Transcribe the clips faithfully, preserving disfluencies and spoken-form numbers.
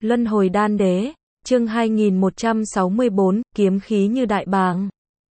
Luân hồi đan đế, chương hai nghìn một trăm sáu mươi bốn, kiếm khí như đại bàng.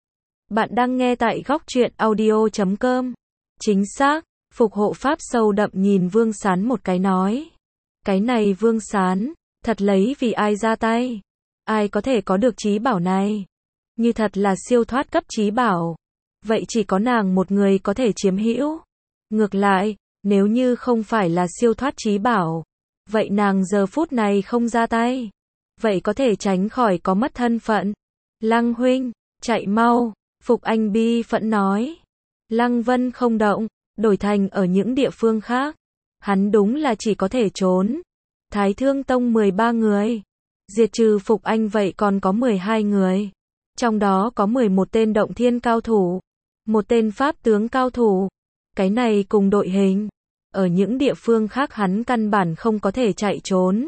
Bạn đang nghe tại góc truyện audio chấm com. Chính xác, Phục hộ pháp sâu đậm nhìn Vương Sán một cái nói. Cái này Vương Sán, thật lấy vì ai ra tay? Ai có thể có được trí bảo này? Như thật là siêu thoát cấp trí bảo. Vậy chỉ có nàng một người có thể chiếm hữu. Ngược lại, nếu như không phải là siêu thoát trí bảo, vậy nàng giờ phút này không ra tay. Vậy có thể tránh khỏi có mất thân phận. Lăng huynh, chạy mau, Phục Anh bi phẫn nói. Lăng Vân không động, đổi thành ở những địa phương khác. Hắn đúng là chỉ có thể trốn. Thái Thương Tông mười ba người. Diệt trừ Phục Anh vậy còn có mười hai người. Trong đó có mười một tên động thiên cao thủ. Một tên pháp tướng cao thủ. Cái này cùng đội hình. Ở những địa phương khác hắn căn bản không có thể chạy trốn.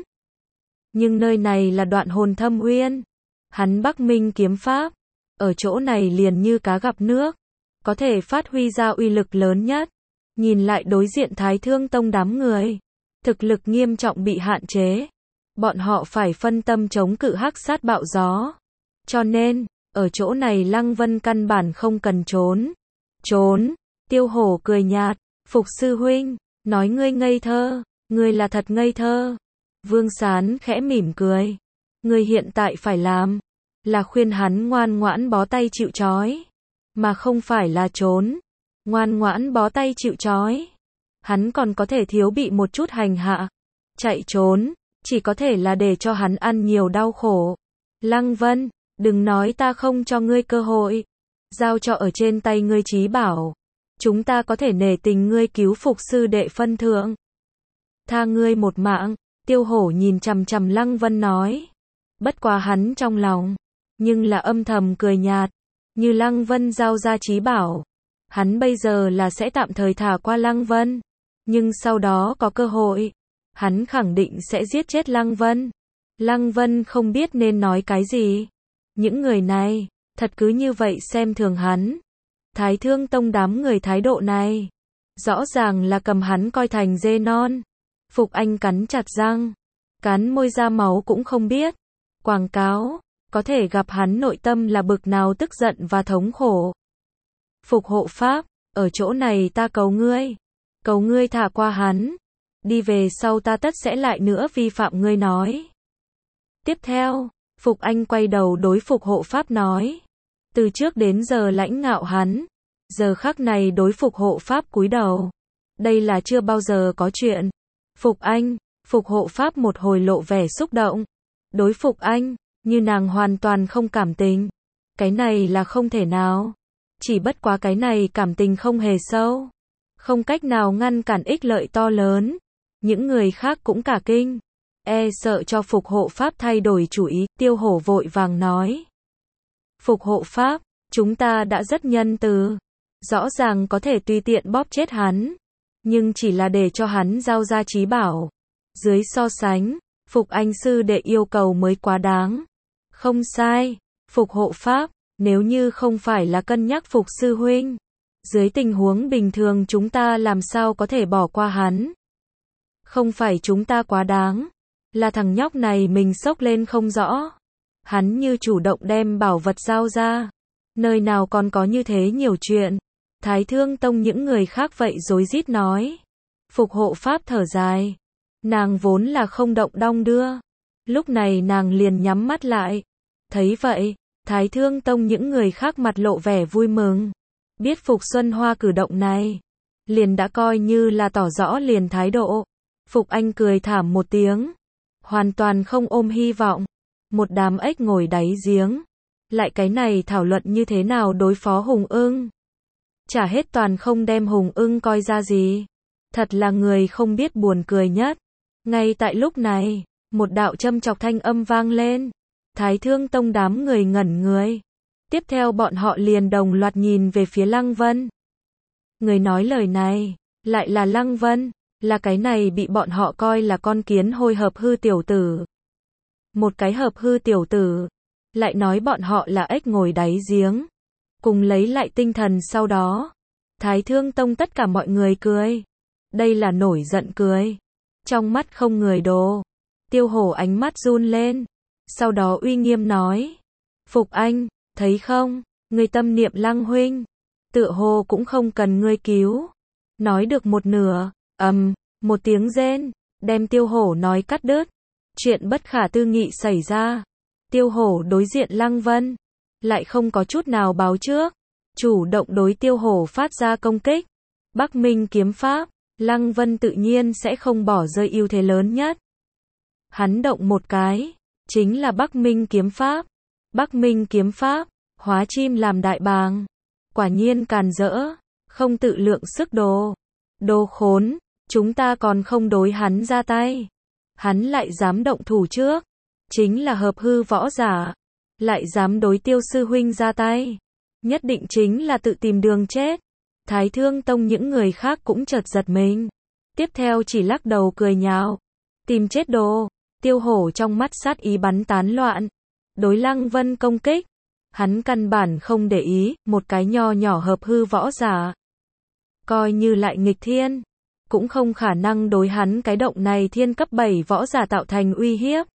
Nhưng nơi này là Đoạn Hồn Thâm Uyên. Hắn Bắc Minh kiếm pháp. Ở chỗ này liền như cá gặp nước. Có thể phát huy ra uy lực lớn nhất. Nhìn lại đối diện Thái Thương Tông đám người. Thực lực nghiêm trọng bị hạn chế. Bọn họ phải phân tâm chống cự hắc sát bạo gió. Cho nên, ở chỗ này Lăng Vân căn bản không cần trốn. Trốn, Tiêu Hổ cười nhạt. Phục sư huynh, nói ngươi ngây thơ. Ngươi là thật ngây thơ. Vương Sán khẽ mỉm cười. Ngươi hiện tại phải làm. Là khuyên hắn ngoan ngoãn bó tay chịu trói. Mà không phải là trốn. Ngoan ngoãn bó tay chịu trói. Hắn còn có thể thiếu bị một chút hành hạ. Chạy trốn, chỉ có thể là để cho hắn ăn nhiều đau khổ. Lăng Vân, đừng nói ta không cho ngươi cơ hội. Giao cho ở trên tay ngươi trí bảo. Chúng ta có thể nể tình ngươi cứu Phục sư đệ phân thượng. Tha ngươi một mạng, Tiêu Hổ nhìn chằm chằm Lăng Vân nói. Bất quá hắn trong lòng, nhưng là âm thầm cười nhạt. Như Lăng Vân giao ra trí bảo. Hắn bây giờ là sẽ tạm thời thả qua Lăng Vân. Nhưng sau đó có cơ hội. Hắn khẳng định sẽ giết chết Lăng Vân. Lăng Vân không biết nên nói cái gì. Những người này, thật cứ như vậy xem thường hắn. Thái Thương Tông đám người thái độ này. Rõ ràng là cầm hắn coi thành dê non. Phục Anh cắn chặt răng. Cắn môi ra máu cũng không biết. Quảng cáo. Có thể gặp hắn nội tâm là bực nào tức giận và thống khổ. Phục hộ pháp. Ở chỗ này ta cầu ngươi. Cầu ngươi thả qua hắn. Đi về sau ta tất sẽ lại nữa vi phạm ngươi nói. Tiếp theo. Phục Anh quay đầu đối Phục hộ pháp nói. Từ trước đến giờ lãnh ngạo hắn. Giờ khắc này đối Phục hộ pháp cúi đầu. Đây là chưa bao giờ có chuyện. Phục Anh, Phục hộ pháp một hồi lộ vẻ xúc động. Đối Phục Anh, như nàng hoàn toàn không cảm tình. Cái này là không thể nào. Chỉ bất quá cái này cảm tình không hề sâu. Không cách nào ngăn cản ích lợi to lớn. Những người khác cũng cả kinh. E sợ cho Phục hộ pháp thay đổi chủ ý, Tiêu Hổ vội vàng nói. Phục hộ pháp, chúng ta đã rất nhân từ. Rõ ràng có thể tùy tiện bóp chết hắn. Nhưng chỉ là để cho hắn giao ra trí bảo. Dưới so sánh, Phục Anh sư đệ yêu cầu mới quá đáng. Không sai, Phục hộ pháp, nếu như không phải là cân nhắc Phục sư huynh. Dưới tình huống bình thường chúng ta làm sao có thể bỏ qua hắn. Không phải chúng ta quá đáng. Là thằng nhóc này mình sốc lên không rõ. Hắn như chủ động đem bảo vật giao ra. Nơi nào còn có như thế nhiều chuyện. Thái Thương Tông những người khác vậy rối rít nói. Phục hộ pháp thở dài. Nàng vốn là không động đong đưa. Lúc này nàng liền nhắm mắt lại. Thấy vậy, Thái Thương Tông những người khác mặt lộ vẻ vui mừng. Biết Phục Xuân Hoa cử động này. Liền đã coi như là tỏ rõ liền thái độ. Phục Anh cười thảm một tiếng. Hoàn toàn không ôm hy vọng. Một đám ếch ngồi đáy giếng. Lại cái này thảo luận như thế nào đối phó Hùng Ưng. Chả hết toàn không đem Hùng Ưng coi ra gì. Thật là người không biết buồn cười nhất. Ngay tại lúc này, một đạo châm chọc thanh âm vang lên. Thái Thương Tông đám người ngẩn người. Tiếp theo bọn họ liền đồng loạt nhìn về phía Lăng Vân. Người nói lời này, lại là Lăng Vân, là cái này bị bọn họ coi là con kiến hôi hợp hư tiểu tử. Một cái hợp hư tiểu tử, lại nói bọn họ là ếch ngồi đáy giếng. Cùng lấy lại tinh thần sau đó. Thái Thương Tông tất cả mọi người cười. Đây là nổi giận cười. Trong mắt không người đồ. Tiêu Hổ ánh mắt run lên, sau đó uy nghiêm nói. Phục Anh, thấy không, ngươi tâm niệm Lăng huynh, tựa hồ cũng không cần ngươi cứu. Nói được một nửa, ầm, một tiếng rên, đem Tiêu Hổ nói cắt đứt. Chuyện bất khả tư nghị xảy ra. Tiêu Hổ đối diện Lăng Vân, lại không có chút nào báo trước, chủ động đối Tiêu Hổ phát ra công kích. Bắc Minh kiếm pháp, Lăng Vân tự nhiên sẽ không bỏ rơi ưu thế lớn nhất. Hắn động một cái, chính là Bắc Minh kiếm pháp. Bắc Minh kiếm pháp, hóa chim làm đại bàng. Quả nhiên càn rỡ, không tự lượng sức đồ. Đồ khốn, chúng ta còn không đối hắn ra tay. Hắn lại dám động thủ trước, chính là hợp hư võ giả. Lại dám đối Tiêu sư huynh ra tay, nhất định chính là tự tìm đường chết. Thái Thương Tông những người khác cũng chợt giật mình. Tiếp theo chỉ lắc đầu cười nhạo. Tìm chết đồ. Tiêu Hổ trong mắt sát ý bắn tán loạn. Đối Lăng Vân công kích. Hắn căn bản không để ý, một cái nho nhỏ hợp hư võ giả. Coi như lại nghịch thiên, cũng không khả năng đối hắn cái động này thiên cấp bảy võ giả tạo thành uy hiếp.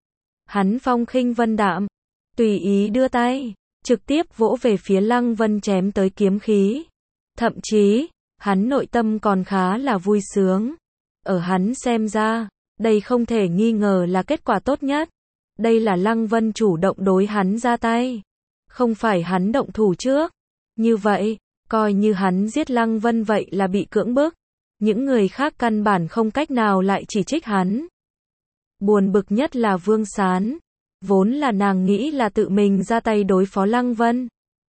Hắn phong khinh vân đạm, tùy ý đưa tay, trực tiếp vỗ về phía Lăng Vân chém tới kiếm khí. Thậm chí, hắn nội tâm còn khá là vui sướng. Ở hắn xem ra, đây không thể nghi ngờ là kết quả tốt nhất. Đây là Lăng Vân chủ động đối hắn ra tay, không phải hắn động thủ trước. Như vậy, coi như hắn giết Lăng Vân vậy là bị cưỡng bức. Những người khác căn bản không cách nào lại chỉ trích hắn. Buồn bực nhất là Vương Sán. Vốn là nàng nghĩ là tự mình ra tay đối phó Lăng Vân.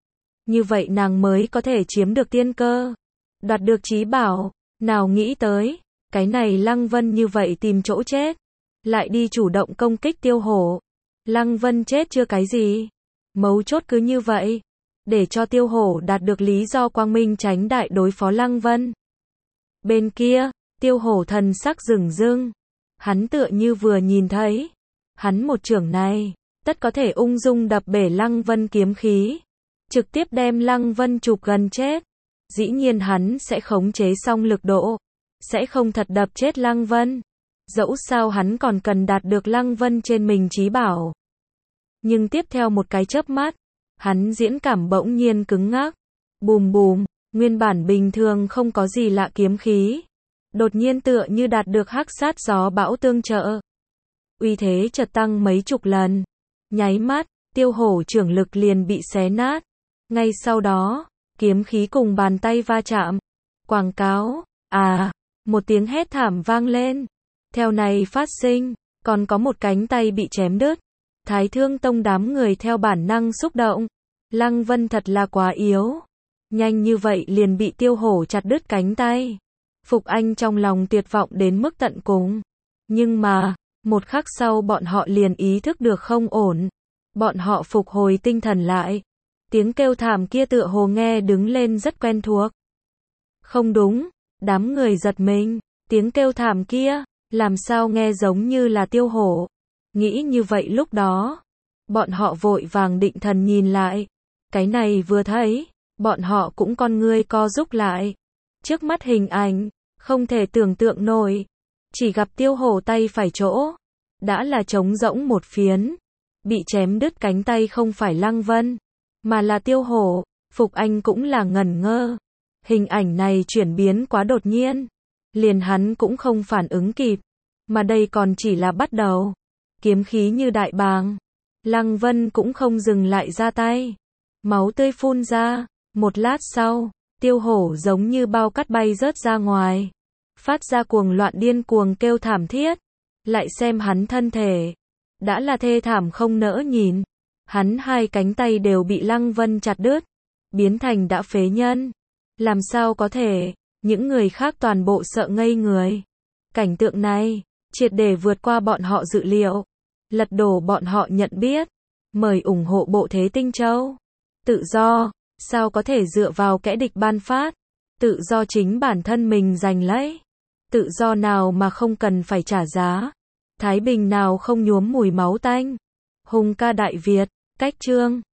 Như vậy nàng mới có thể chiếm được tiên cơ, đoạt được chí bảo. Nào nghĩ tới, cái này Lăng Vân như vậy tìm chỗ chết, lại đi chủ động công kích Tiêu Hổ. Lăng Vân chết chưa cái gì, mấu chốt cứ như vậy, để cho Tiêu Hổ đạt được lý do quang minh chánh đại đối phó Lăng Vân. Bên kia, Tiêu Hổ thần sắc rừng rưng, hắn tựa như vừa nhìn thấy, hắn một chưởng này, tất có thể ung dung đập bể Lăng Vân kiếm khí, trực tiếp đem Lăng Vân chụp gần chết. Dĩ nhiên hắn sẽ khống chế xong lực độ, sẽ không thật đập chết Lăng Vân. Dẫu sao hắn còn cần đạt được Lăng Vân trên mình chí bảo. Nhưng tiếp theo một cái chớp mắt, hắn diễn cảm bỗng nhiên cứng ngắc. Bùm bùm, nguyên bản bình thường không có gì lạ kiếm khí, đột nhiên tựa như đạt được hắc sát gió bão tương trợ. Uy thế chợt tăng mấy chục lần. Nháy mắt, Tiêu Hổ trưởng lực liền bị xé nát. Ngay sau đó, kiếm khí cùng bàn tay va chạm. Quảng cáo, à, một tiếng hét thảm vang lên. Theo này phát sinh, còn có một cánh tay bị chém đứt. Thái Thương Tông đám người theo bản năng xúc động. Lăng Vân thật là quá yếu. Nhanh như vậy liền bị Tiêu Hổ chặt đứt cánh tay. Phục Anh trong lòng tuyệt vọng đến mức tận cùng. Nhưng mà, một khắc sau bọn họ liền ý thức được không ổn. Bọn họ phục hồi tinh thần lại. Tiếng kêu thảm kia tựa hồ nghe đứng lên rất quen thuộc. Không đúng, đám người giật mình, tiếng kêu thảm kia, làm sao nghe giống như là Tiêu Hổ. Nghĩ như vậy lúc đó, bọn họ vội vàng định thần nhìn lại. Cái này vừa thấy, bọn họ cũng con ngươi co rúm lại. Trước mắt hình ảnh, không thể tưởng tượng nổi. Chỉ gặp Tiêu Hổ tay phải chỗ, đã là trống rỗng một phiến. Bị chém đứt cánh tay không phải Lăng Vân, mà là Tiêu Hổ. Phục Anh cũng là ngẩn ngơ. Hình ảnh này chuyển biến quá đột nhiên, liền hắn cũng không phản ứng kịp. Mà đây còn chỉ là bắt đầu. Kiếm khí như đại bàng. Lăng Vân cũng không dừng lại ra tay. Máu tươi phun ra. Một lát sau, Tiêu Hổ giống như bao cát bay rớt ra ngoài. Phát ra cuồng loạn điên cuồng kêu thảm thiết. Lại xem hắn thân thể, đã là thê thảm không nỡ nhìn. Hắn hai cánh tay đều bị Lăng Vân chặt đứt, biến thành đã phế nhân. Làm sao có thể, những người khác toàn bộ sợ ngây người. Cảnh tượng này, triệt để vượt qua bọn họ dự liệu. Lật đổ bọn họ nhận biết. Mời ủng hộ bộ Thế Tinh Châu. Tự do, sao có thể dựa vào kẻ địch ban phát. Tự do chính bản thân mình giành lấy. Tự do nào mà không cần phải trả giá. Thái bình nào không nhuốm mùi máu tanh. Hùng ca Đại Việt, cách chương